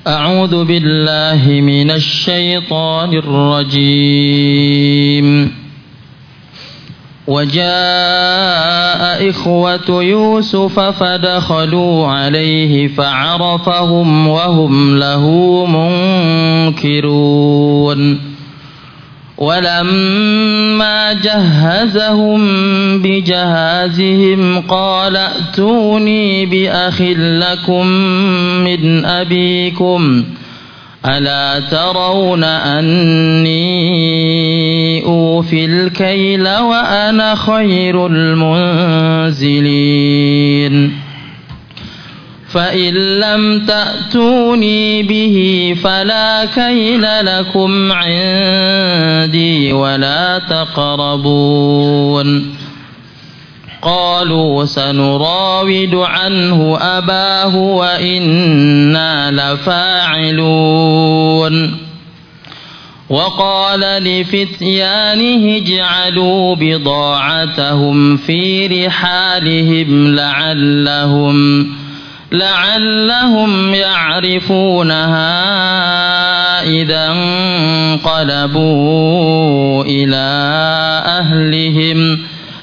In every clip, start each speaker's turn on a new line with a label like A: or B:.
A: أعوذ بالله من الشيطان الرجيم وجاء إخوة يوسف فدخلوا عليه فعرفهم وهم له منكرون ولما جهزهم بجهازهم قال ائتوني بأخ لكم من أبيكم ألا ترون أني أوفي الكيل وأنا خير المنزلين فإن لم تأتوني به فلا كيل لكم عندي ولا تقربون قالوا سنراود عنه أباه وإنا لفاعلون وقال لفتيانه اجعلوا بضاعتهم في رحالهم لعلهم يعرفونها إذا انقلبوا إلى أهلهم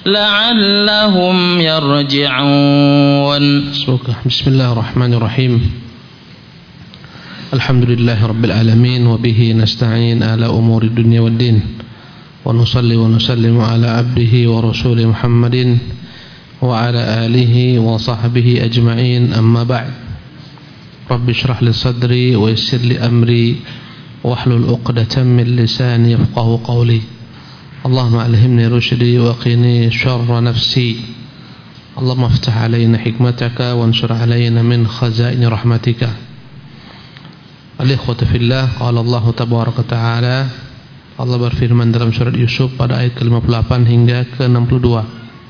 A: لعلهم يرجعون.
B: بسم الله الرحمن الرحيم. الحمد لله رب العالمين وبه نستعين على أمور الدنيا والدين ونصلي ونسلم على عبده ورسوله محمد وعلى آله وصحبه أجمعين أما بعد رب اشرح لي صدري ويسر لي أمري واحلل عقدة من لساني يفقهوا قولي اللهم ألهمني رشدي وقني شر نفسي اللهم افتح علينا حكمتك وانشر علينا من خزائن رحمتك. Al-ikhwatu fillah, qala Allah tabaraka ta'ala, Allah berfirman dalam surat Yusuf pada ayat ke-58 hingga ke-62.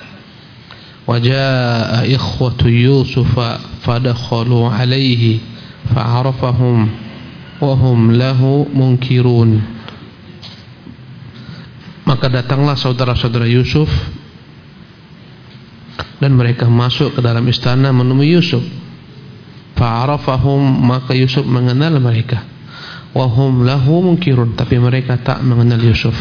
B: Waja'a ikhwatu Yusuf fadakhalu alaihi fa'arafahum wa hum lahu munkirun. Maka datanglah saudara-saudara Yusuf dan mereka masuk ke dalam istana menemui Yusuf. Fa'arafahum, maka Yusuf mengenal mereka. Wa hum lahu munkirun, tapi mereka tak mengenal Yusuf.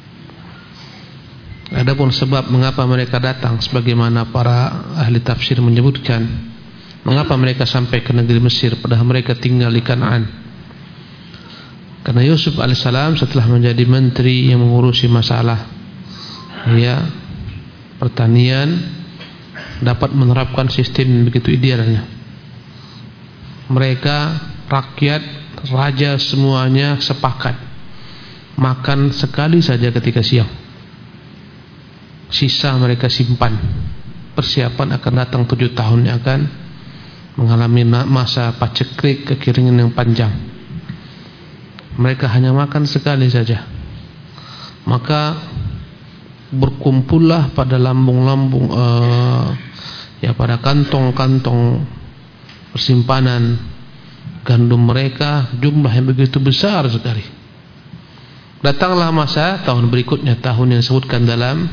B: Adapun sebab mengapa mereka datang, sebagaimana para ahli tafsir menyebutkan, mengapa mereka sampai ke negeri Mesir padahal mereka tinggal di Kanaan. Karena Yusuf alaihissalam setelah menjadi menteri yang mengurusi masalah pertanian, dapat menerapkan sistem begitu idealnya. Mereka rakyat, raja semuanya sepakat makan sekali saja ketika siang. Sisa mereka simpan. Persiapan akan datang 7 tahun yang akan mengalami masa paceklik, kekeringan yang panjang. Mereka hanya makan sekali saja. Maka berkumpullah pada lambung-lambung pada kantong-kantong persimpanan gandum mereka jumlah yang begitu besar sekali. Datanglah masa tahun berikutnya, tahun yang disebutkan dalam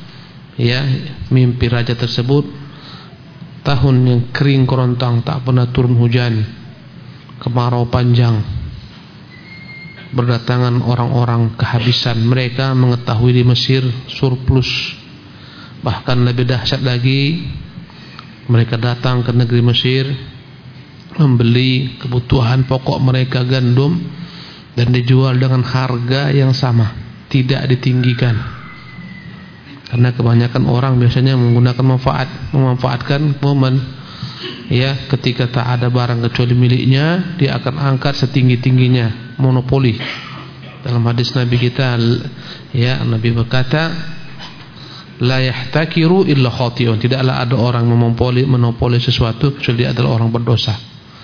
B: mimpi raja tersebut, tahun yang kering kerontang, tak pernah turun hujan, kemarau panjang. Berdatangan orang-orang kehabisan, mereka mengetahui di Mesir surplus. Bahkan lebih dahsyat lagi, mereka datang ke negeri Mesir membeli kebutuhan pokok mereka, gandum, dan dijual dengan harga yang sama, tidak ditinggikan. Karena kebanyakan orang biasanya menggunakan memanfaatkan momen ketika tak ada barang kecuali miliknya, dia akan angkat setinggi-tingginya, monopoli. Dalam hadis Nabi kita, Nabi berkata, la yahtakiru illa khati'un, tidaklah ada orang monopoli sesuatu kecuali adalah orang berdosa.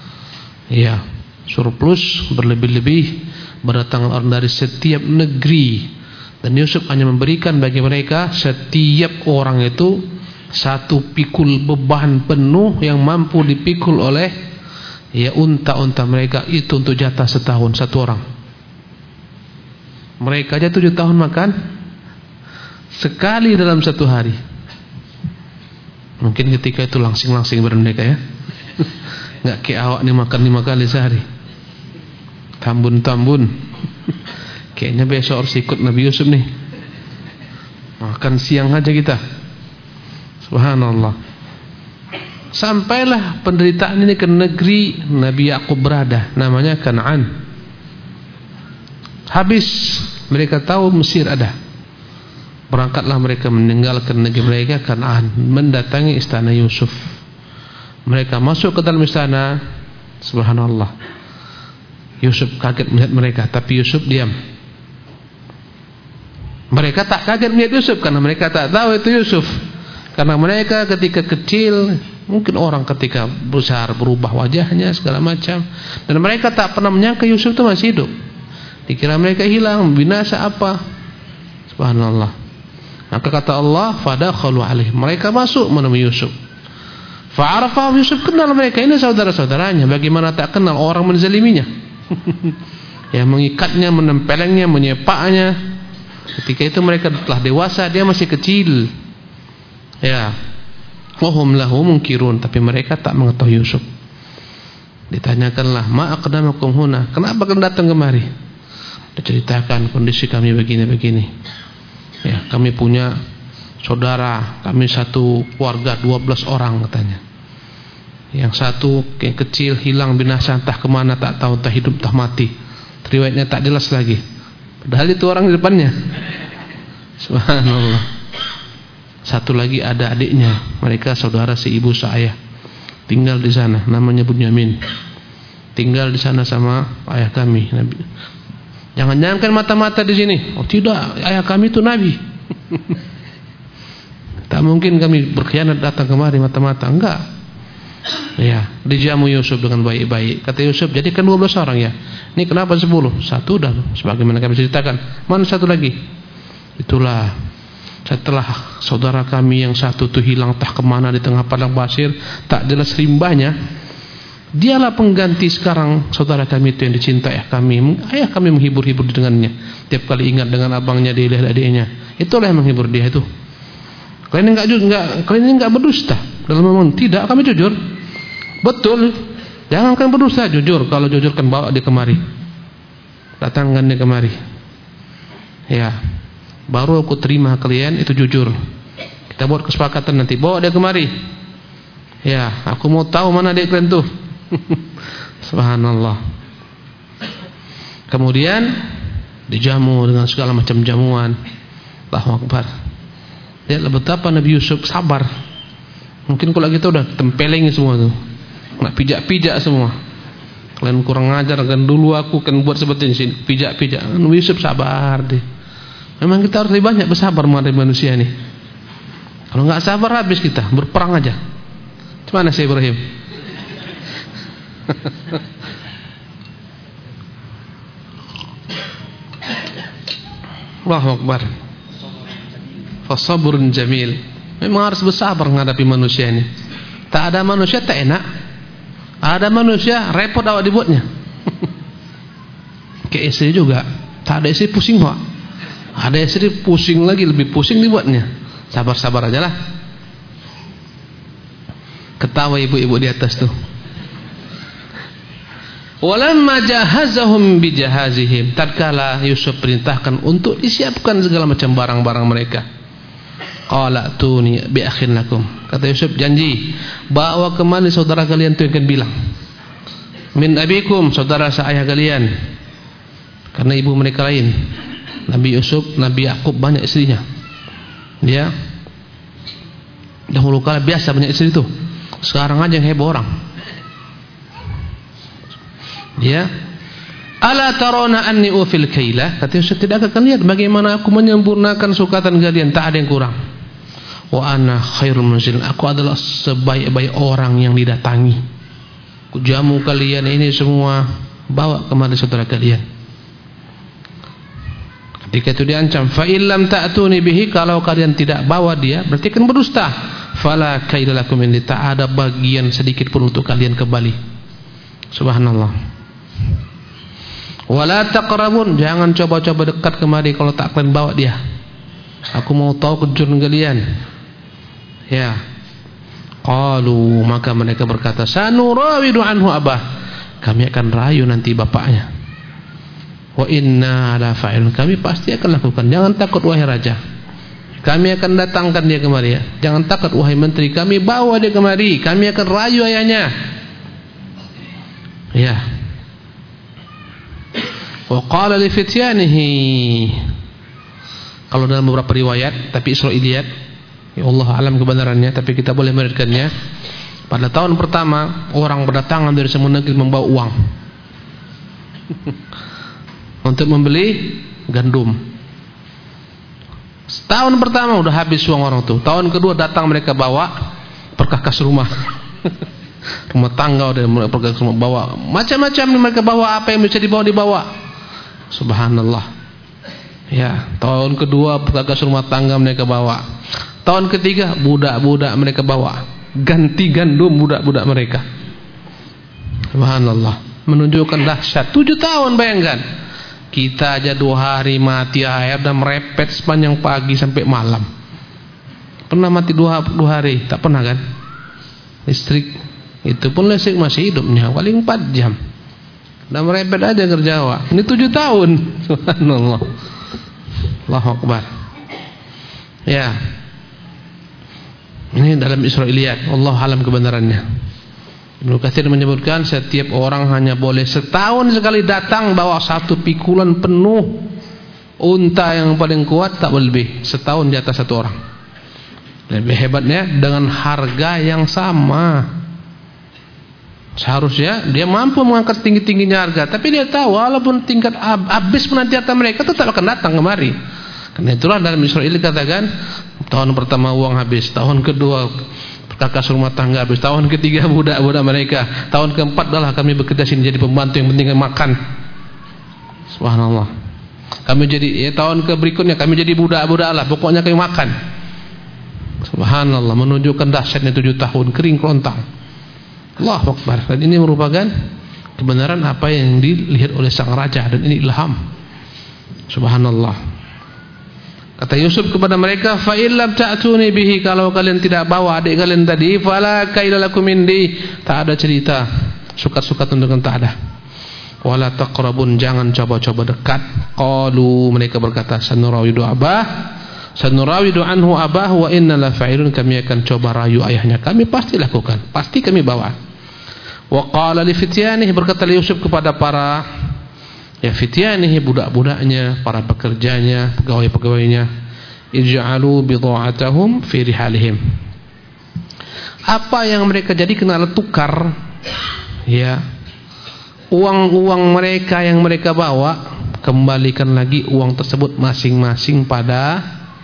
B: Surplus berlebih-lebih, berdatangan orang dari setiap negeri, dan Yusuf hanya memberikan bagi mereka, setiap orang itu satu pikul beban penuh yang mampu dipikul oleh unta-unta mereka. Itu untuk jatah setahun satu orang. Mereka aja 7 tahun makan sekali dalam satu hari. Mungkin ketika itu langsing-langsing badan mereka, nggak kayak awak nih makan 5 kali sehari. Tambun-tambun. Kayaknya besok harus ikut Nabi Yusuf nih. Makan siang aja kita. Subhanallah. Sampailah penderitaan ini ke negeri Nabi Yakub berada, namanya Kan'an. Habis mereka tahu Mesir ada, berangkatlah mereka meninggalkan negeri mereka Kan'an, mendatangi istana Yusuf. Mereka masuk ke dalam istana. Subhanallah. Yusuf kaget melihat mereka, tapi Yusuf diam. Mereka tak kaget melihat Yusuf karena mereka tak tahu itu Yusuf. Karena mereka ketika kecil, mungkin orang ketika besar berubah wajahnya segala macam, dan mereka tak pernah menyangka Yusuf itu masih hidup. Dikira mereka hilang, binasa apa. Subhanallah. Maka kata Allah, fadakhalu alaih, mereka masuk menemui Yusuf. Fa'arafahu, Yusuf kenal mereka, ini saudara-saudaranya. Bagaimana tak kenal orang menzaliminya. Yang mengikatnya, menempelengnya, menyepaknya. Ketika itu mereka telah dewasa, dia masih kecil. Ya. Wahum lahu munkirun, tapi mereka tak mengetahui Yusuf. Ditanyakanlah, ma aqdamakum huna, kenapa kalian datang kemari? Diceritakan kondisi kami begini-begini. Ya, kami punya saudara, kami satu keluarga 12 orang katanya. Yang satu yang kecil hilang binasa entah kemana, tak tahu entah hidup entah mati. Riwayatnya tak jelas lagi. Padahal itu orang di depannya. Subhanallah. Satu lagi ada adiknya, mereka saudara seibu seayah, tinggal di sana, namanya Bunyamin. Tinggal di sana sama ayah kami. Jangan-jangan kan mata-mata di sini. Oh tidak, ayah kami itu nabi. Tak mungkin kami berkhianat datang kemari mata-mata, enggak. Ya, dijamu Yusuf dengan baik-baik. Kata Yusuf, jadikan 12 orang ya. Ini kenapa 10? Satu dah, sebagaimana kami ceritakan. Mana satu lagi? Itulah setelah saudara kami yang satu itu hilang entah kemana di tengah padang pasir, tak jelas rimbanya. Dialah pengganti sekarang saudara kami itu yang dicintai kami. Ayah kami menghibur-hibur dengannya. Tiap kali ingat dengan abangnya, dia lihat adiknya. Itulah yang menghibur dia itu. Kalian ini enggak berdusta dalam ngomong. Tidak, kami jujur. Betul. Jangan kalian berdusta, jujur. Kalau jujur kan bawa dia kemari. Datangkan dia kemari. Ya. Baru aku terima kalian itu jujur. Kita buat kesepakatan nanti. Bawa dia kemari. Ya, aku mau tahu mana adik kalian tuh. Subhanallah. Kemudian dijamu dengan segala macam jamuan. Allahu Akbar. Lihatlah betapa Nabi Yusuf sabar. Mungkin kalau kita udah tempeleng semua tuh, nak pijak-pijak semua. Kalian kurang ngajar kan, dulu aku kan buat seperti ini, pijak-pijak. Nabi Yusuf sabar deh. Memang kita harus lebih banyak bersabar menghadapi manusia nih. Kalau nggak sabar habis kita, berperang aja. Gimana sih Ibrahim? Allahu Akbar. Fasabrun jamil. Memang harus bersabar menghadapi manusia ini. Tak ada manusia tak enak. Ada manusia repot awak dibuatnya. Kayak istri juga. Tak ada istri pusing kok. Ada istri pusing lagi, lebih pusing dibuatnya. Sabar-sabar aja lah. Ketawa ibu-ibu di atas tuh. Walamma jahazahum bijahazihim, tatkala Yusuf perintahkan untuk disiapkan segala macam barang-barang mereka. Qala tuni bi akhin lakum. Kata Yusuf, janji bawa kemari saudara kalian tu yang akan bilang. Min abikum, saudara seayah kalian. Karena ibu mereka lain. Nabi Yusuf, Nabi Yakub banyak istrinya. Dia dahulu kala biasa banyak istri itu. Sekarang aja yang heboh orang. Dia ala tarona anni ufil kaila. Kata Yusuf, tidak akan lihat bagaimana aku menyempurnakan sukatan kalian, tak ada yang kurang. Wa ana khairul munzil, aku adalah sebaik-baik orang yang didatangi. Ku jamu kalian ini semua, bawa kemari saudara kalian. Ketika itu diancam, fa illam ta'tuni bihi, kalau kalian tidak bawa dia berarti kan berdusta. Fala kaila lakum, ini tak ada bagian sedikit pun untuk kalian kembali. Subhanallah. Wala taqrabun, jangan coba-coba dekat kemari kalau tak kalian bawa dia. Aku mau tahu kejutan kalian. Ya. Qalu, maka mereka berkata, sanurawidu anhu abah, kami akan rayu nanti bapaknya. Wa inna la fa'ilun, kami pasti akan lakukan. Jangan takut wahai raja, kami akan datangkan dia kemari ya. Jangan takut wahai menteri, kami bawa dia kemari. Kami akan rayu ayahnya. Ya. Wa qala li fityanihi. Kalau dalam beberapa riwayat, tapi Israiliyat, ya Allah alam kebenarannya, tapi kita boleh meriwayatkannya. Pada tahun pertama orang berdatangan dari semua negeri membawa uang untuk membeli gandum. Tahun pertama udah habis uang orang tuh. Tahun kedua datang mereka bawa perkakas rumah. Rumah tangga udah perkakas rumah bawa. Macam-macam mereka bawa, apa yang bisa dibawa. Subhanallah. Ya, tahun kedua perkakas rumah tangga mereka bawa. Tahun ketiga budak-budak mereka bawa. Ganti gandum budak-budak mereka. Subhanallah. Menunjukkan dahsyat. 7 tahun bayangkan. Kita aja 2 hari mati air dan merepet sepanjang pagi sampai malam. Pernah mati 2 hari? Tak pernah kan? Listrik. Itu pun listrik masih hidupnya. Paling 4 jam. Dan merepet aja kerja awak. Ini 7 tahun. Subhanallah. Allahu Akbar. Ya. Ini dalam Israiliyat. Allah alam kebenarannya. Ibnu Katsir menyebutkan setiap orang hanya boleh setahun sekali datang bawa 1 pikulan penuh unta yang paling kuat, tak boleh lebih. Setahun di atas 1 orang. Lebih hebatnya dengan harga yang sama. Seharusnya dia mampu mengangkat tinggi-tingginya harga, tapi dia tahu walaupun tingkat habis penantiatan mereka tetap akan datang kemari. Karena itulah dalam Israil dikatakan tahun pertama uang habis, tahun kedua perkakas rumah tangga habis, tahun ketiga budak-budak mereka, tahun keempat adalah kami bekerja sini jadi pembantu yang penting makan. Subhanallah. Kami jadi tahun ke berikutnya kami jadi budak-budak lah, pokoknya kami makan. Subhanallah, menunjukkan dahsyatnya 7 tahun kering kerontang. Allahu Akbar. Dan ini merupakan kebenaran apa yang dilihat oleh sang raja, dan ini ilham. Subhanallah. Kata Yusuf kepada mereka, fa illam ta'tuni bihi, kalau kalian tidak bawa adik kalian tadi, fala kaila lakum indi, tak ada cerita sukat-sukat untuk tak ada. Wala taqrabun, jangan coba-coba dekat. Qalu, mereka berkata, sanurawidu anhu abah wa inna la fa'ilun, kami akan coba rayu ayahnya, kami pasti lakukan, pasti kami bawa. Wa qala li fityanihi, berkata Yusuf kepada para fityanihi, budak-budaknya, para pekerjanya, pegawai-pegawainya, ij'alu bidha'atahum fi rihalihim, apa yang mereka jadi kena tukar, ya, uang-uang mereka yang mereka bawa, kembalikan lagi uang tersebut masing-masing pada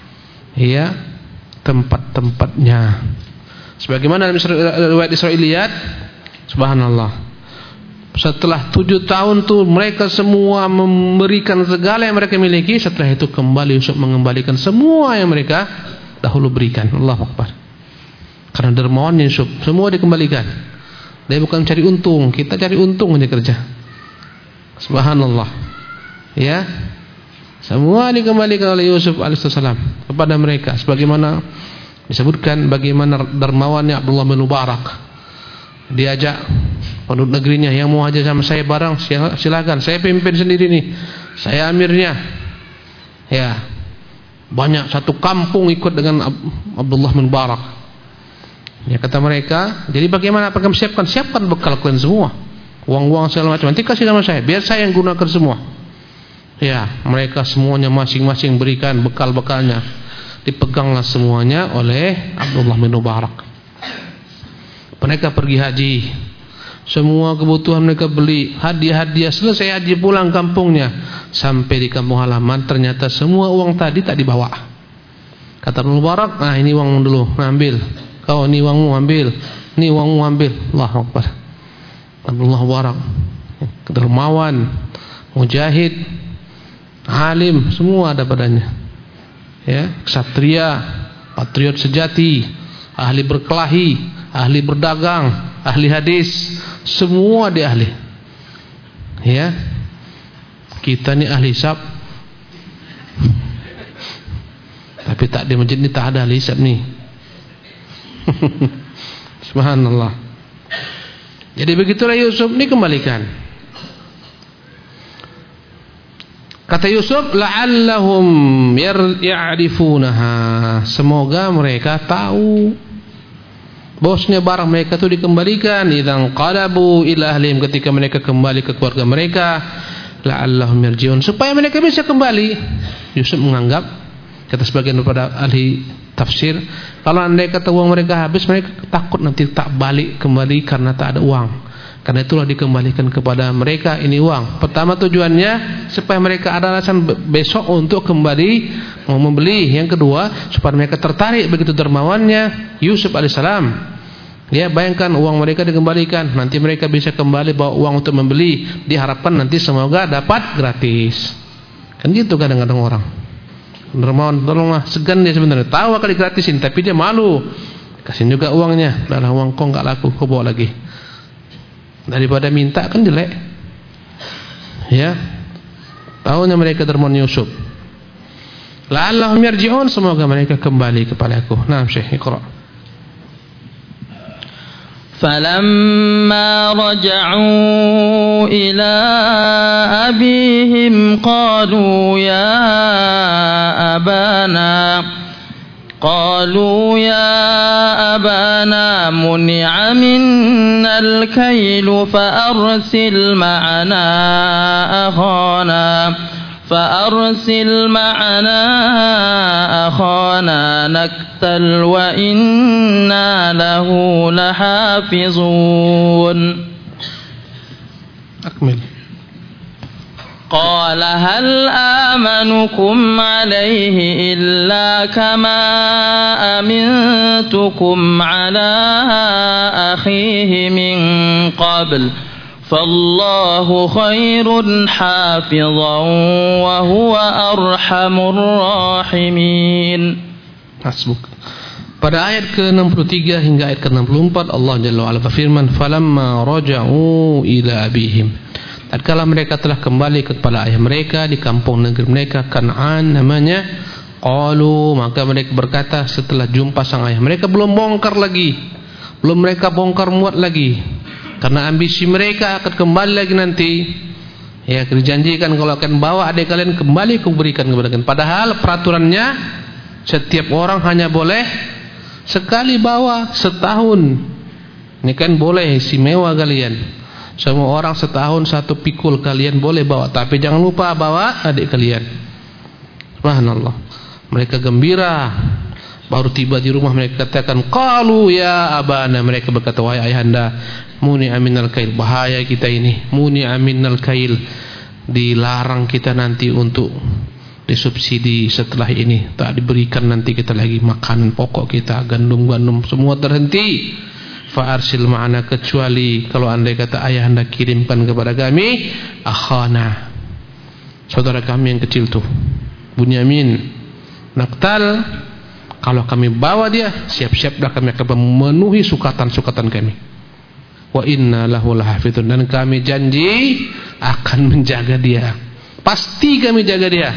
B: tempat-tempatnya. Sebagaimana dalam riwayat Israiliyat, subhanallah, setelah 7 tahun tuh mereka semua memberikan segala yang mereka miliki. Setelah itu kembali Yusuf mengembalikan semua yang mereka dahulu berikan. Allahu Akbar. Karena dermawan Yusuf, semua dikembalikan. Dia bukan cari untung, kita cari untung aja kerja. Subhanallah. Ya, semua dikembalikan oleh Yusuf alaihissalam kepada mereka. Sebagaimana disebutkan bagaimana dermawannya Abdullah bin Mubarak. Diajak penduduk negerinya, yang mau aja sama saya barang silakan, saya pimpin sendiri nih, saya amirnya. Ya, banyak, 1 kampung ikut dengan Abdullah bin Mubarak. Ya, kata mereka, jadi bagaimana apa kamu siapkan bekal kalian semua, uang-uang segala macam, nanti kasih sama saya, biar saya yang gunakan semua. Ya, mereka semuanya masing-masing berikan bekal-bekalnya, dipeganglah semuanya oleh Abdullah bin Mubarak. Mereka pergi haji, semua kebutuhan mereka beli, hadiah-hadiah, selesai haji pulang kampungnya. Sampai di kampung halaman ternyata semua uang tadi tak dibawa. Kata Abdul Mubarak, nah ini uangmu dulu, ambil. Kau ini uangmu ambil, ini uangmu ambil. Allahu Akbar. Abdullah Mubarak, dermawan, mujahid, alim, semua ada padanya. Ya, ksatria, patriot sejati, ahli berkelahi, ahli berdagang, ahli hadis, semua dia ahli. Ya, kita ni ahli hisab, tapi tak di masjid ni tak ada ahli hisab ni. Subhanallah. Jadi begitulah Yusuf ni kembalikan. Kata Yusuf, la'allahum ya'rifunaha, semoga mereka tahu bosnya barang mereka itu dikembalikan. Idzan qalabu ila ahlihim, ketika mereka kembali ke keluarga mereka, la'allahum yarji'un, supaya mereka bisa kembali. Yusuf menganggap, kata sebagian daripada ahli tafsir, kalau andai kata uang mereka habis, mereka takut nanti tak balik kembali karena tak ada uang. Karena itulah dikembalikan kepada mereka ini uang. Pertama tujuannya supaya mereka ada alasan besok untuk kembali mau membeli. Yang kedua, supaya mereka tertarik, begitu dermawannya Yusuf alaihissalam. Ya, bayangkan uang mereka dikembalikan, nanti mereka bisa kembali bawa uang untuk membeli. Diharapkan nanti semoga dapat gratis. Kan gitu kadang-kadang orang. Dermawan, tolonglah, segan dia sebenarnya. Tahu akan digratisin, tapi dia malu. Kasih juga uangnya. Dalam uang kau enggak laku, kau bawa lagi. Daripada minta kan jelek. Ya. Tahunya mereka dermawan Yusuf. La'allahum yarji'un, semoga mereka kembali kepadaku. Naam Syekh, Iqra.
A: Falamma raja'u ila abihim qalu ya abana mun'a minna al-kayl فأرسل معنا أخانا نكتل وإنا له لحافظون.
B: أكمل.
A: قال هل آمنكم عليه إلا كما أمنتكم على أخيه من قبل فالله خير حافظا وهو أرحم الراحمين.
B: Hasbuk. Pada ayat ke-63 hingga ayat ke-64 Allah Jalla wa'ala berfirman, falamma raja'u ila abihim, tatkala mereka telah kembali kepada ayah mereka di kampung negeri mereka Kan'an namanya, qalu, maka mereka berkata setelah jumpa sang ayah, mereka belum bongkar muat lagi, karena ambisi mereka akan kembali lagi nanti. Ya, dijanjikan kalau akan bawa adik kalian kembali, aku berikan kepada kalian. Padahal peraturannya setiap orang hanya boleh sekali bawa setahun. Ini kan boleh istimewa kalian. Semua orang setahun satu pikul kalian boleh bawa, tapi jangan lupa bawa adik kalian. Subhanallah. Mereka gembira. Baru tiba di rumah mereka katakan, qalu ya abana, mereka berkata, wahai ayahanda, muni aminal kail, bahaya kita ini. Muni aminal kail, dilarang kita nanti untuk disubsidi setelah ini, tak diberikan nanti kita lagi makanan pokok kita, gandum semua terhenti. Fa arsil ma'ana, kecuali kalau andai kata ayahanda kirimkan kepada kami akhana, saudara kami yang kecil tuh, Bunyamin, naktal, kalau kami bawa dia, siap-siaplah kami akan memenuhi sukatan-sukatan kami. Wa inna lahu lahafidun, dan kami janji akan menjaga dia. Pasti kami jaga dia.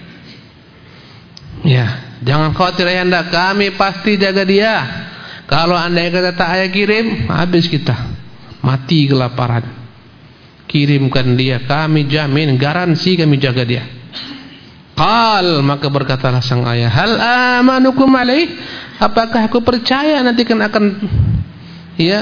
B: Ya, jangan khawatir ayahanda, kami pasti jaga dia. Kalau andai kata tak ayah kirim, habis kita, mati kelaparan. Kirimkan dia, kami jamin, garansi kami jaga dia. Qal, maka berkatalah sang ayah, hal amanukum alaih, apakah aku percaya nanti akan ya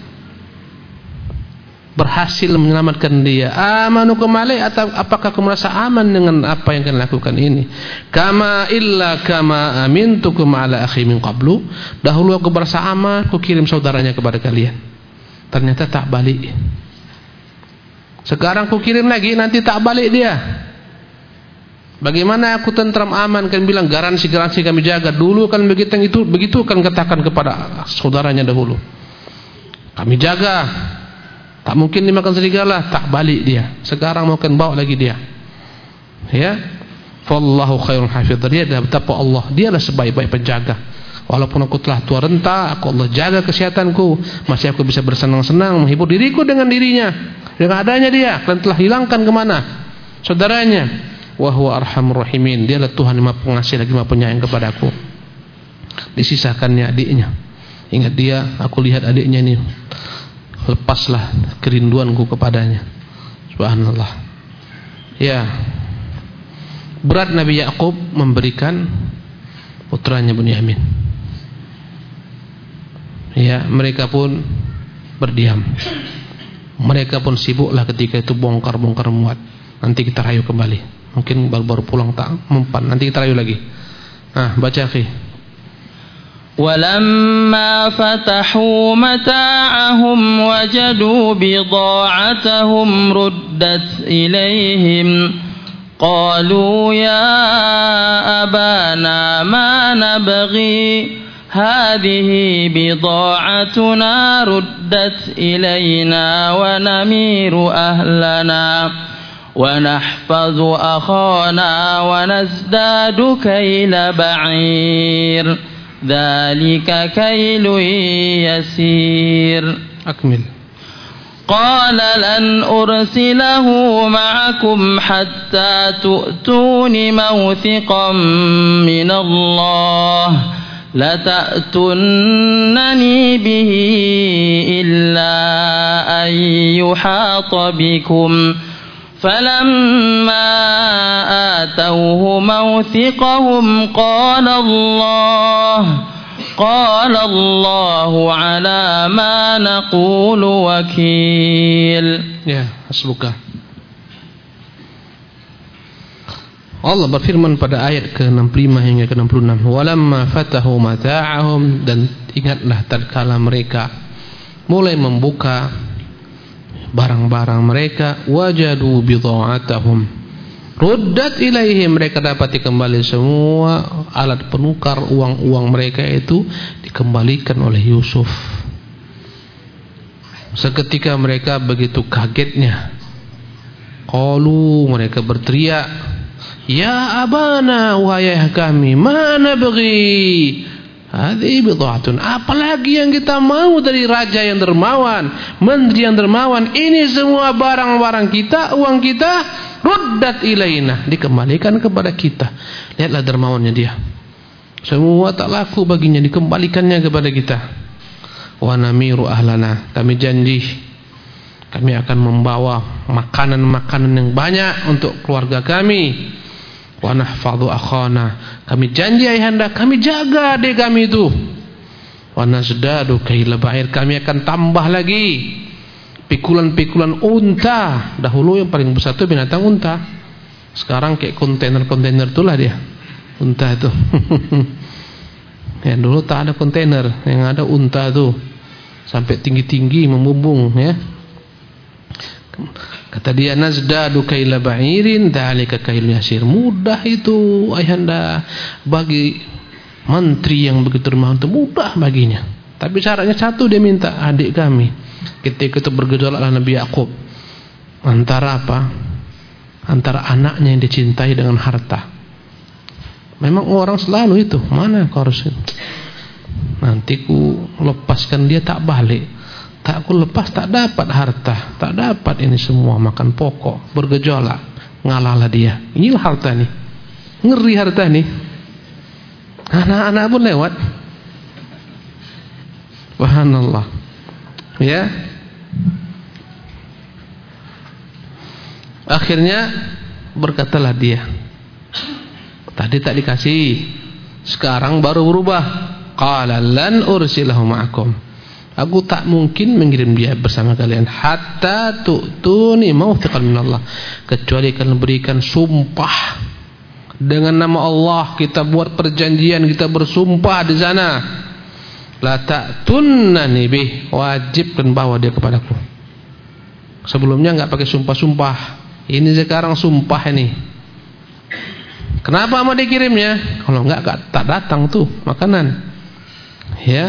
B: berhasil menyelamatkan dia. Amanukum alaih, atau apakah aku merasa aman dengan apa yang kalian lakukan ini? Kama amintukum ala akhi min qablu, dahulu aku merasa aman, aku kirim saudaranya kepada kalian, ternyata tak balik. Sekarang aku kirim lagi, nanti tak balik dia. Bagaimana aku tentram aman? Kan bilang garansi kami jaga. Dulu kan begitu kan katakan kepada saudaranya dahulu, kami jaga, tak mungkin dimakan serigala, tak balik dia. Sekarang mau kan bawa lagi dia. Ya, fallahu khairun hafidh, dia adalah betapa Allah, dialah sebaik-baik penjaga. Walaupun aku telah tua renta, aku Allah jaga kesehatanku, masih aku bisa bersenang-senang menghibur diriku dengan dirinya, dengan adanya dia. Kalian telah hilangkan kemana saudaranya? Wa huwa arhamur rahimin, dialah Tuhan yang Maha Pengasih lagi Maha Penyayang kepadaku. Disisakannya adiknya. Ingat dia, aku lihat adiknya ini, lepaslah kerinduanku kepadanya. Subhanallah. Ya, berat Nabi Yakub memberikan putranya Bunyamin. Ya, mereka pun berdiam. Mereka pun sibuklah ketika itu bongkar-bongkar muat. Nanti kita rayu kembali. Mungkin baru pulang tak mempan. Nanti kita rayu lagi. Baca akhi.
A: ولما فتحوا متاعهم وجدوا بضاعتهم ردت إليهم قالوا يا أبانا ما نبغي هذه بضاعتنا ردت إلينا ونمير أهلنا ونحفظ أخانا ونزداد كيل بعير ذلك كيل يسير.
B: أكمل.
A: قال لن أرسله معكم حتى تؤتون موثقا من الله لتأتونني به إلا أن يحاط بكم فلما آتوه موثقهم قال الله على ما نقول وكيل.
B: Ya, hasbuka. Allah berfirman pada ayat ke-65 hingga ke-66, walamma fatahu mata'ahum, dan ingatlah tatkala mereka mulai membuka barang-barang mereka, wajadu bidha'atahum ruddat ilaihim, mereka dapati kembali semua alat penukar uang-uang mereka itu dikembalikan oleh Yusuf. Seketika mereka begitu kagetnya, qalu, mereka berteriak, ya abana, wahai kami, mana bagi hadhi bid'atun, apalagi yang kita mau dari raja yang dermawan, menteri yang dermawan, ini semua barang-barang kita, uang kita, ruddat ilaina, dikembalikan kepada kita. Lihatlah dermawannya dia, semua tak laku baginya, dikembalikannya kepada kita. Wa namiru ahlana, kami janji kami akan membawa makanan-makanan yang banyak untuk keluarga kami. Wa nahfadhu akhana, kami janji ayahanda, kami jaga adik kami itu. Wa nazdadu kaila ba'ir, kami akan tambah lagi pikulan-pikulan unta. Dahulu yang paling besar itu binatang unta, sekarang kayak kontainer-kontainer itulah dia, unta itu. Ya, dulu tak ada kontainer, yang ada unta itu sampai tinggi-tinggi membumbung, ya. Kata dia, nazdadu kaila ba'irin dzalika kailun yasir, mudah itu ayahanda bagi menteri yang begitu dermawan, itu mudah baginya. Tapi syaratnya satu, dia minta adik kami. Ketika itu bergejolaklah Nabi Yakub antara apa? Antara anaknya yang dicintai dengan harta. Memang orang selalu itu, mana kau harus, nanti ku lepaskan dia tak balik, tak ku lepas tak dapat harta, tak dapat ini semua makan pokok, bergejolak, ngalahlah dia. Inilah harta nih, ngeri harta nih. Anak-anak pun lewat. Subhanallah. Ya. Akhirnya berkatalah dia, tadi tak dikasih, sekarang baru berubah. Qala lan ursilahu ma'akum, aku tak mungkin mengirim dia bersama kalian hatta tu'tuni mawthiqan minallah, kecuali kalian berikan sumpah dengan nama Allah. Kita buat perjanjian, kita bersumpah di sana. La ta'tunnani bih, wajib dan bawa dia kepadaku. Sebelumnya enggak pakai sumpah-sumpah, ini sekarang sumpah ini. Kenapa mau dikirimnya? Kalau enggak tak datang tuh makanan. Ya.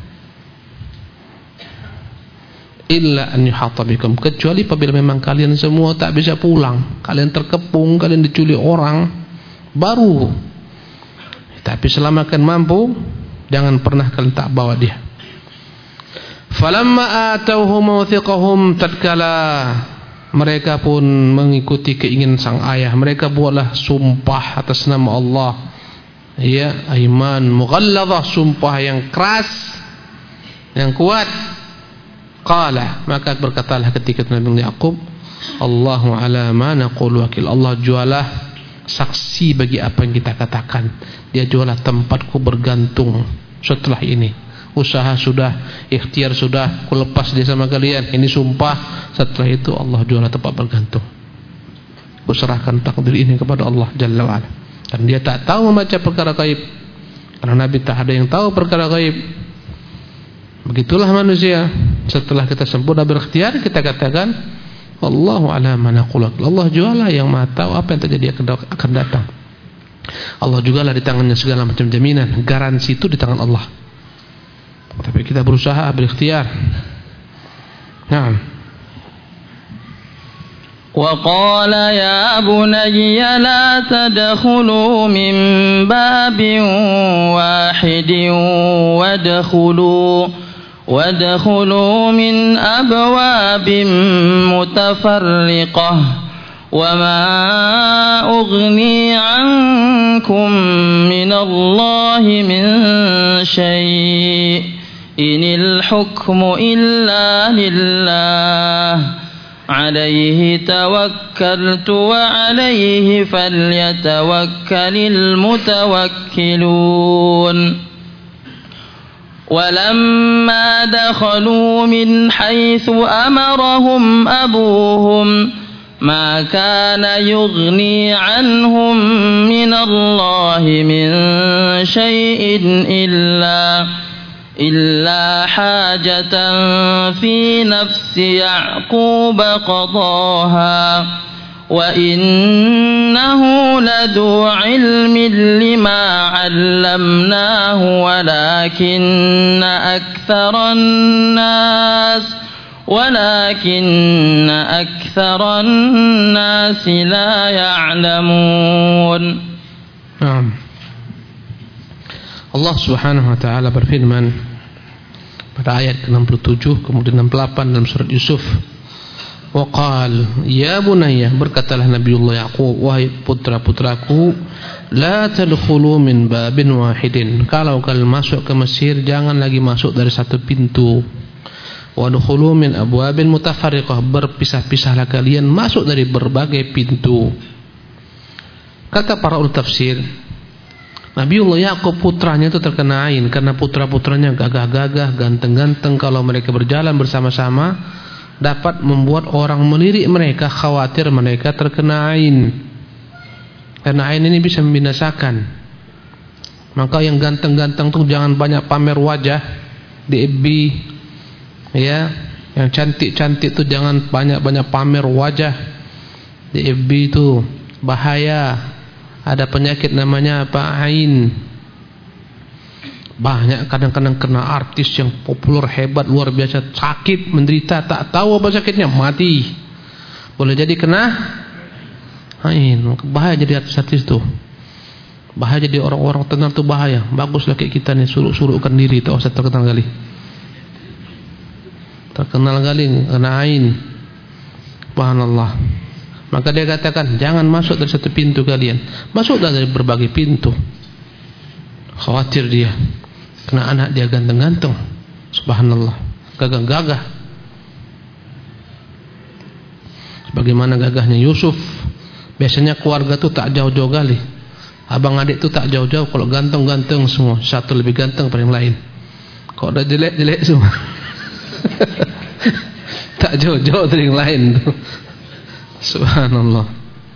B: Illa an yuhata bikum, kecuali apabila memang kalian semua tak bisa pulang, kalian terkepung, kalian diculik orang, baru. Tapi selama kalian mampu, jangan pernah kalian tak bawa dia. Falamma atauhu mawthiqahum, tatkala mereka pun mengikuti keinginan sang ayah, mereka buatlah sumpah atas nama Allah. Ya, aiman mughalladhah, sumpah yang keras, yang kuat. Qala, maka berkatalah ketika Nabi Yakub, Allahu ala ma naqulu wakil, Allah jualah saksi bagi apa yang kita katakan. Dia jualah tempatku bergantung setelah ini. Usaha sudah, ikhtiar sudah, ku lepas dia sama kalian. Ini sumpah. Setelah itu Allah jualah tempat bergantung. Ku serahkan takdir ini kepada Allah Jalla wa'ala. Dan dia tak tahu membaca perkara gaib, karena Nabi tak ada yang tahu perkara gaib. Begitulah manusia. Setelah kita sempurna berikhtiar, kita katakan Allahu ala ma naqul. Allah jualah yang Maha tahu apa yang terjadi akan datang. Allah jugalah di tangannya segala macam jaminan. Garansi itu di tangan Allah. Tapi kita berusaha berikhtiar. Naam.
A: وقال يا بني لا تدخلوا من باب واحد وادخلوا من أبواب متفرقة وما أغني عنكم من الله من شيء إن الحكم إلا لله عليه توكلت وعليه فليتوكل المتوكلون ولما دخلوا من حيث أمرهم أبوهم ما كان يغني عنهم من الله من شيء إلا حاجة في نفس يعقوب قضاها وإنه لذو علم لما علمناه ولكن أكثر الناس لا يعلمون.
B: Allah Subhanahu wa taala berfirman pada ayat ke-67 kemudian 68 dalam surat Yusuf. Wa qal ya bunayya, berkatalah Nabiullah Yaqub, wahai putra-putraku, la tadkhulu min babin wahidin. Kalau kalian masuk ke Mesir jangan lagi masuk dari satu pintu. Wa dkhulu min abwabin mutafarriqah, berpisah-pisahlah kalian masuk dari berbagai pintu. Kata para ulama tafsir, Nabiullah Yaqub putranya itu terkena ain karena putra-putranya gagah-gagah, ganteng-ganteng. Kalau mereka berjalan bersama-sama dapat membuat orang melirik mereka, khawatir mereka terkena ain. Karena ain ini bisa membinasakan. Maka yang ganteng-ganteng tuh jangan banyak pamer wajah di FB, ya. Yang cantik-cantik tuh jangan banyak-banyak pamer wajah di FB, itu bahaya. Ada penyakit namanya apa? Ain. Banyak kadang-kadang kena artis yang populer, hebat, luar biasa, sakit, menderita, tak tahu apa sakitnya, mati. Boleh jadi kena ain. Bahaya jadi artis-artis tuh. Bahaya jadi orang-orang terkenal tuh bahaya. Baguslah kayak kita nih suruh-suruhkan diri, tak usah terkenal kali. Terkenal kali kena ain. Subhanallah. Maka dia katakan jangan masuk dari satu pintu kalian, masuklah dari berbagai pintu. Khawatir dia kena anak dia ganteng-ganteng, subhanallah, gagah-gagah. Sebagaimana gagahnya Yusuf. Biasanya keluarga tuh tak jauh-jauh kali, abang adik tuh tak jauh-jauh. Kalau ganteng-ganteng semua, satu lebih ganteng pada yang lain. Kalau udah jelek-jelek semua tak jauh-jauh dari yang lain tuh. Subhanallah.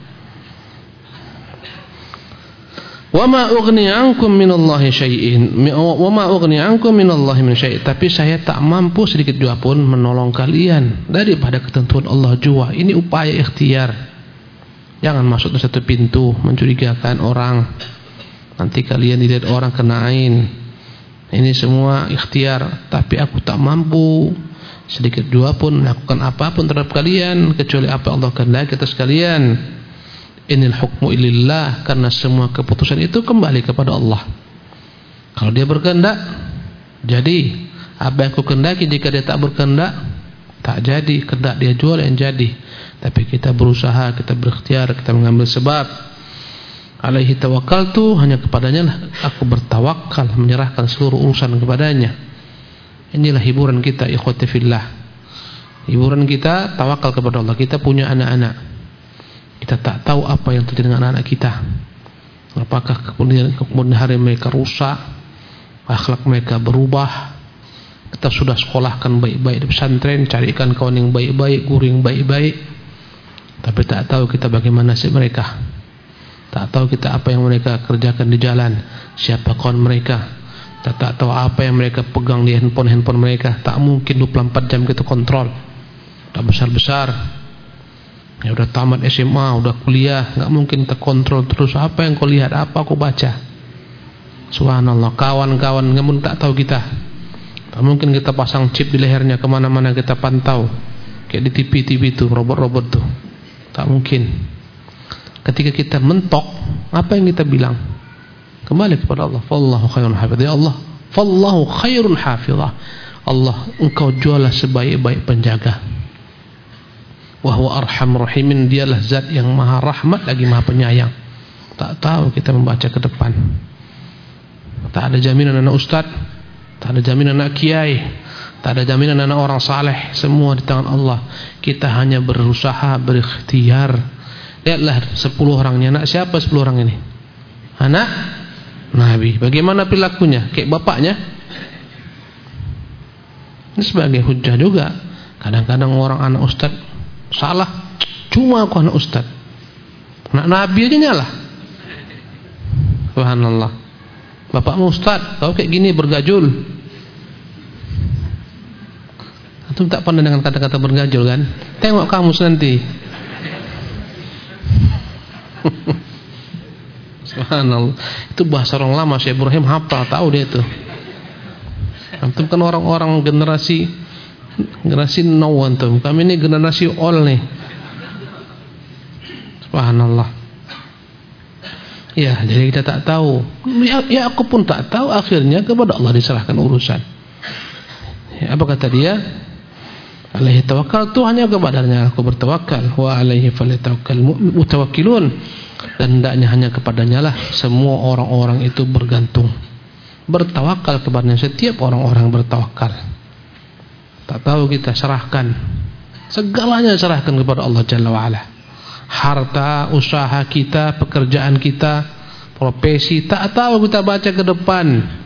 B: Wa ma ughni 'ankum minallahi syai'in. Wa ma ughni 'ankum minallahi min syai'. Tapi saya tak mampu sedikit jua pun menolong kalian daripada ketentuan Allah jua. Ini upaya ikhtiar. Jangan masuk ke satu pintu mencurigakan orang. Nanti kalian dilihat orang kena ain. Ini semua ikhtiar, tapi aku tak mampu sedikit jua pun melakukan apapun terhadap kalian kecuali apa Allah kehendaki atas kalian. Inil hukmu ilillah, karena semua keputusan itu kembali kepada Allah. Kalau dia berkehendak jadi, apa yang aku kehendaki. Jika dia tak berkehendak tak jadi. Kehendak dia jual yang jadi. Tapi kita berusaha, kita berikhtiar, kita mengambil sebab. Alaihi tawakkaltu, hanya kepadanya lah aku bertawakal, menyerahkan seluruh urusan kepadanya. Inilah hiburan kita, ikhwati fillah. Hiburan kita tawakal kepada Allah. Kita punya anak-anak, kita tak tahu apa yang terjadi dengan anak kita. Apakah kemudian hari mereka rusak, akhlak mereka berubah. Kita sudah sekolahkan baik-baik di pesantren, carikan kawan yang baik-baik, guru yang baik-baik, tapi tak tahu kita bagaimana nasib mereka. Tak tahu kita apa yang mereka kerjakan di jalan, siapa kawan mereka. Kita tak tahu apa yang mereka pegang di handphone mereka. Tak mungkin 24 jam kita kontrol. Tak besar-besar, ya udah tamat SMA, udah kuliah, nggak mungkin kita kontrol terus apa yang kau lihat, apa kau baca. Subhanallah, kawan-kawan namun tak tahu kita. Tak mungkin kita pasang chip di lehernya, kemana-mana kita pantau, kayak di TV itu, robot-robot tuh. Tak mungkin. Ketika kita mentok, apa yang kita bilang? Kembali kepada Allah. Fallahu khairun hafidh. Ya Allah, fallahu khairun hafidh. Allah, engkau jualah sebaik-baik penjaga. Wa huwa arhamur rahimin, dialah zat yang maha rahmat lagi maha penyayang. Tak tahu kita membaca ke depan. Tak ada jaminan anak ustaz, tak ada jaminan anak kiai, tak ada jaminan anak orang saleh. Semua di tangan Allah. Kita hanya berusaha, berikhtiar. Lihatlah 10 orangnya. Anak siapa 10 orang ini? Anak Nabi. Bagaimana perilakunya? Kayak bapaknya? Ini sebagai hujjah juga. Kadang-kadang orang anak ustaz salah, cuma aku anak ustaz. Anak Nabi aja nyalah. Subhanallah. Bapakmu ustaz, kau kayak gini bergajul. Antum tak pandai dengan kata-kata bergajul kan? Tengok kamus nanti. Subhanallah. Itu bahasa orang lama. Syekh Ibrahim hafal, tahu dia itu. Antum kan orang-orang generasi now antum. Kami ini generasi old nih. Subhanallah. Ya, jadi kita tak tahu. Ya aku pun tak tahu. Akhirnya kepada Allah diserahkan urusan. Ya, apa kata dia? Alaihi tawakkal, tu hanya kepadanya aku bertawakal. Wa alaihi falyatawakkal mutawakkilun. Dan hendaknya hanya kepadanya lah semua orang-orang itu bergantung. Bertawakal kepadanya, setiap orang-orang bertawakal. Tak tahu kita serahkan segalanya, serahkan kepada Allah Jalla wa'ala. Harta, usaha kita, pekerjaan kita, profesi, tak tahu kita baca ke depan.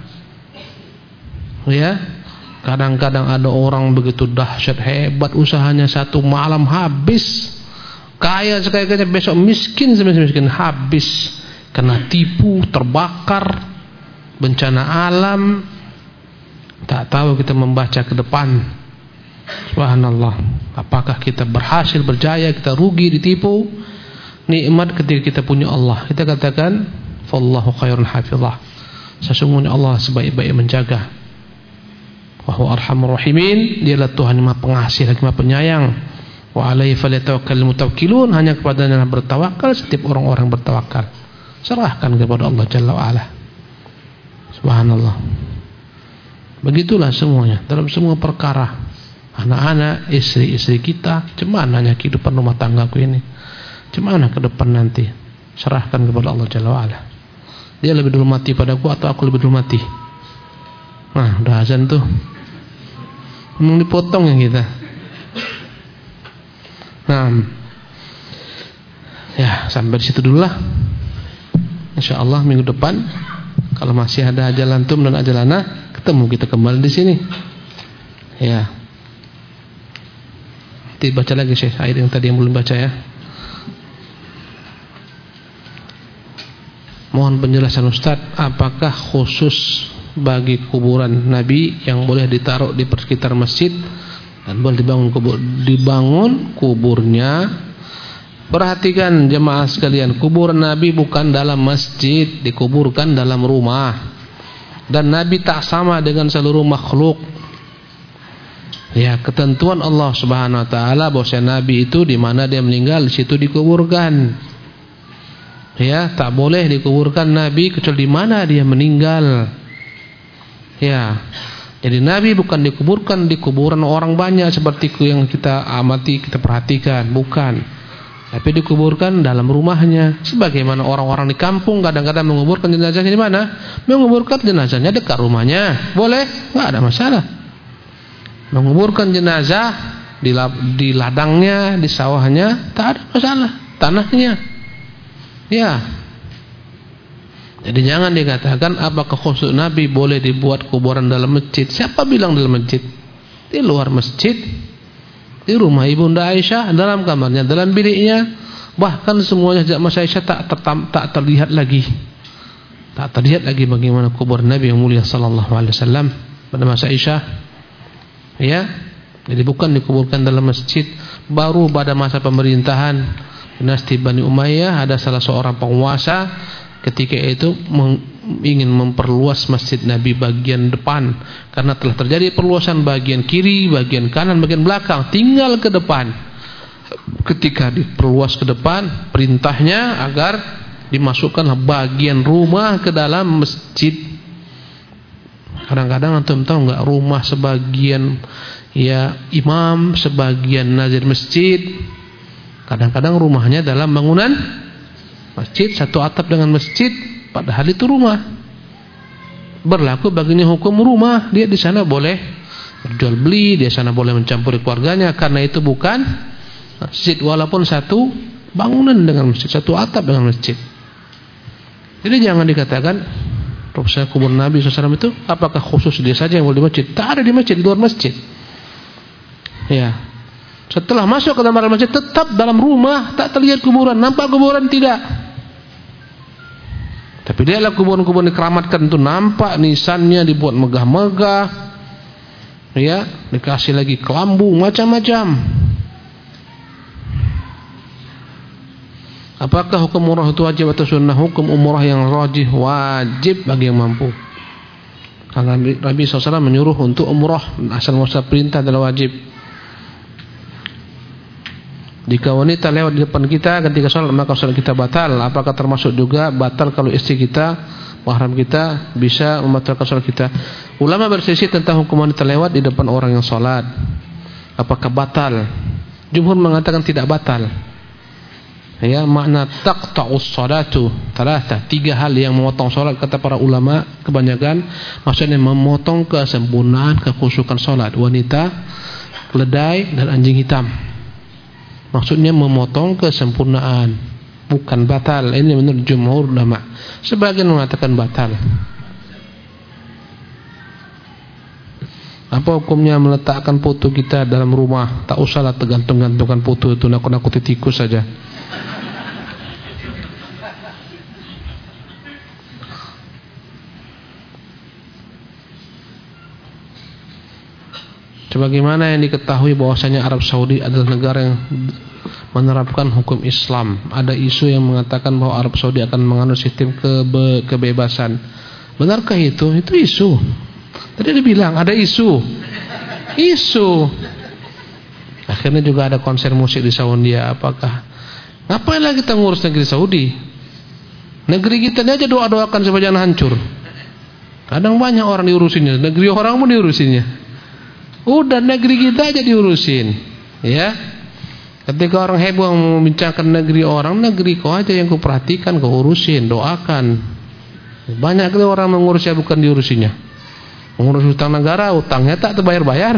B: Ya, kadang-kadang ada orang begitu dahsyat, hebat usahanya, satu malam habis. Kaya sekali-kali, besok miskin semiskin, habis. Kena tipu, terbakar, bencana alam. Tak tahu kita membaca ke depan. Subhanallah. Apakah kita berhasil, berjaya, kita rugi, ditipu? Nikmat ketika kita punya Allah. Kita katakan fallahu khairun hafizah. Sesungguhnya Allah sebaik-baik menjaga. Wa huwa arhamur rahimin, dialah Tuhan yang Maha Pengasih lagi Maha Penyayang. Wa alaihi falyatawakkalul mutawakkilun, hanya kepadanya bertawakal setiap orang-orang bertawakal. Serahkan kepada Allah Jalla wa ala. Subhanallah. Begitulah semuanya dalam semua perkara. Anak-anak, istri-istri kita, cumananya kehidupan rumah tanggaku ini, cemana ke depan nanti. Serahkan kepada Allah Jalla wa ala. Dia lebih dulu mati padaku atau aku lebih dulu mati? Nah, udah azan tuh. Memang dipotong ya kita. Nah, ya sampai di situ dulu lah. InsyaAllah minggu depan kalau masih ada ajal antum dan ajal ana, ketemu kita kembali di sini. Ya. Nanti baca lagi Syekh ayat yang tadi yang belum baca ya. Mohon penjelasan Ustaz, apakah khusus bagi kuburan Nabi yang boleh ditaruh di sekitar masjid dan boleh dibangun kuburnya? Perhatikan jemaah sekalian, kuburan Nabi bukan dalam masjid, dikuburkan dalam rumah. Dan Nabi tak sama dengan seluruh makhluk. Ya, ketentuan Allah Subhanahu wa taala bahwa Nabi itu di mana dia meninggal, di situ dikuburkan. Ya, tak boleh dikuburkan Nabi kecuali di mana dia meninggal. Ya. Jadi Nabi bukan dikuburkan di kuburan orang banyak seperti yang kita amati, kita perhatikan, bukan. Tapi dikuburkan dalam rumahnya. Sebagaimana orang-orang di kampung kadang-kadang menguburkan jenazahnya di mana? Menguburkan jenazahnya dekat rumahnya. Boleh? Enggak ada masalah. Menguburkan jenazah di ladangnya, di sawahnya, tak ada masalah. tanahnya. Ya. Jadi jangan dikatakan apakah khusus Nabi boleh dibuat kuburan dalam masjid. Siapa bilang dalam masjid? Di luar masjid, di rumah Ibunda Aisyah, dalam kamarnya, dalam biliknya. Bahkan semuanya sejak masa Aisyah tak terlihat lagi. Tak terlihat lagi bagaimana kuburan Nabi yang mulia sallallahu alaihi wasallam pada masa Aisyah. Ya. Jadi bukan dikuburkan dalam masjid. Baru pada masa pemerintahan dinasti Bani Umayyah ada salah seorang penguasa ketika itu ingin memperluas masjid Nabi bagian depan, karena telah terjadi perluasan bagian kiri, bagian kanan, bagian belakang, tinggal ke depan. Ketika diperluas ke depan, perintahnya agar dimasukkan bagian rumah ke dalam masjid. Kadang-kadang antum tahu enggak, rumah sebagian ya imam, sebagian nazir masjid. Kadang-kadang rumahnya dalam bangunan masjid, satu atap dengan masjid, padahal itu rumah. Berlaku baginya hukum rumah. Dia di sana boleh berjual beli, dia sana boleh mencampuri keluarganya, karena itu bukan masjid, walaupun satu bangunan dengan masjid, satu atap dengan masjid. Jadi jangan dikatakan Profesor kubur Nabi SAW itu apakah khusus dia saja yang boleh di masjid? Tak ada di masjid, di luar masjid. Ya. Setelah masuk ke dalam masjid, tetap dalam rumah, tak terlihat kuburan. Nampak kuburan? Tidak. Tapi lihatlah kuburan-kuburan dikeramatkan itu, nampak nisannya dibuat megah-megah. Ya, dikasih lagi kelambu macam-macam. Apakah hukum umrah itu wajib atau sunnah? Hukum umrah yang rajih wajib bagi yang mampu. Karena Nabi SAW menyuruh untuk umrah, asal muasal perintah adalah wajib. Jika wanita lewat di depan kita ketika sholat, maka sholat kita batal. Apakah termasuk juga batal kalau istri kita, mahram kita, bisa membatalkan sholat kita? Ulama berselisih tentang hukum wanita lewat di depan orang yang sholat, apakah batal? Jumhur mengatakan tidak batal. Ya, makna taqta'us salatu thalatha, 3 hal yang memotong salat kata para ulama kebanyakan, maksudnya memotong kesempurnaan kekhusyukan salat. Wanita, keledai dan anjing hitam. Maksudnya memotong kesempurnaan, bukan batal. Ini menurut jumhur ulama. Sebagian mengatakan batal. Apa hukumnya meletakkan foto kita dalam rumah? Tak usahlah tergantung-gantungkan foto itu, nakut-nakuti tikus saja. Sebagaimana yang diketahui bahwasanya Arab Saudi adalah negara yang menerapkan hukum Islam. Ada isu yang mengatakan bahwa Arab Saudi akan menganut sistem kebebasan. Benarkah itu? Itu isu. Tadi dia bilang ada isu. Akhirnya juga ada konser musik di Saudi. Apakah? Ngapain lagi kita ngurus negeri Saudi? Negeri kita ini aja doa-doakan supaya jangan hancur. Kadang banyak orang diurusinnya, negeri orang pun diurusinnya. Udah negeri kita aja diurusin, ya. Ketika orang heboh membincangkan negeri orang, negeri kau aja yang kau perhatikan, kau urusin, doakan. Banyak kali orang mengurusnya bukan diurusinya. Mengurus hutang negara, hutangnya tak terbayar-bayar.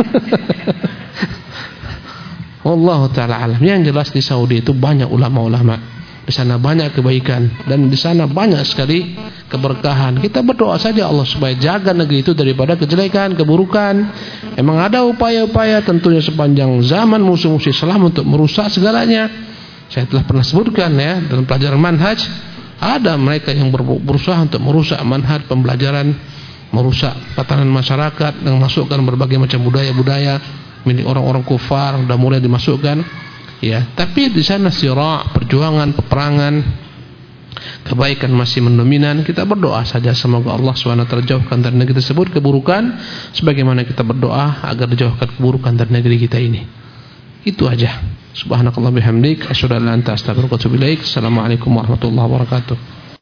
B: Wallahu ta'ala alam. Yang jelas di Saudi itu banyak ulama-ulama. Di sana banyak kebaikan dan di sana banyak sekali keberkahan. Kita berdoa saja Allah supaya jaga negeri itu daripada kejelekan, keburukan. Memang ada upaya-upaya tentunya sepanjang zaman musuh-musuh Islam untuk merusak segalanya. Saya telah pernah sebutkan ya dalam pelajaran manhaj, ada mereka yang berusaha untuk merusak manhaj pembelajaran, merusak tatanan masyarakat dengan masukkan berbagai macam budaya-budaya milik orang-orang kufar, sudah mulai dimasukkan. Ya, tapi di sana sira', perjuangan, peperangan, kebaikan masih mendominan. Kita berdoa saja semoga Allah SWT jauhkan dari negeri tersebut keburukan, sebagaimana kita berdoa agar dijauhkan keburukan dari negeri kita ini. Itu aja. Subhanakallah bihamdik, asyhadu an la ilaha illa anta astaghfiruka wa atubu ilaik. Assalamualaikum warahmatullahi wabarakatuh.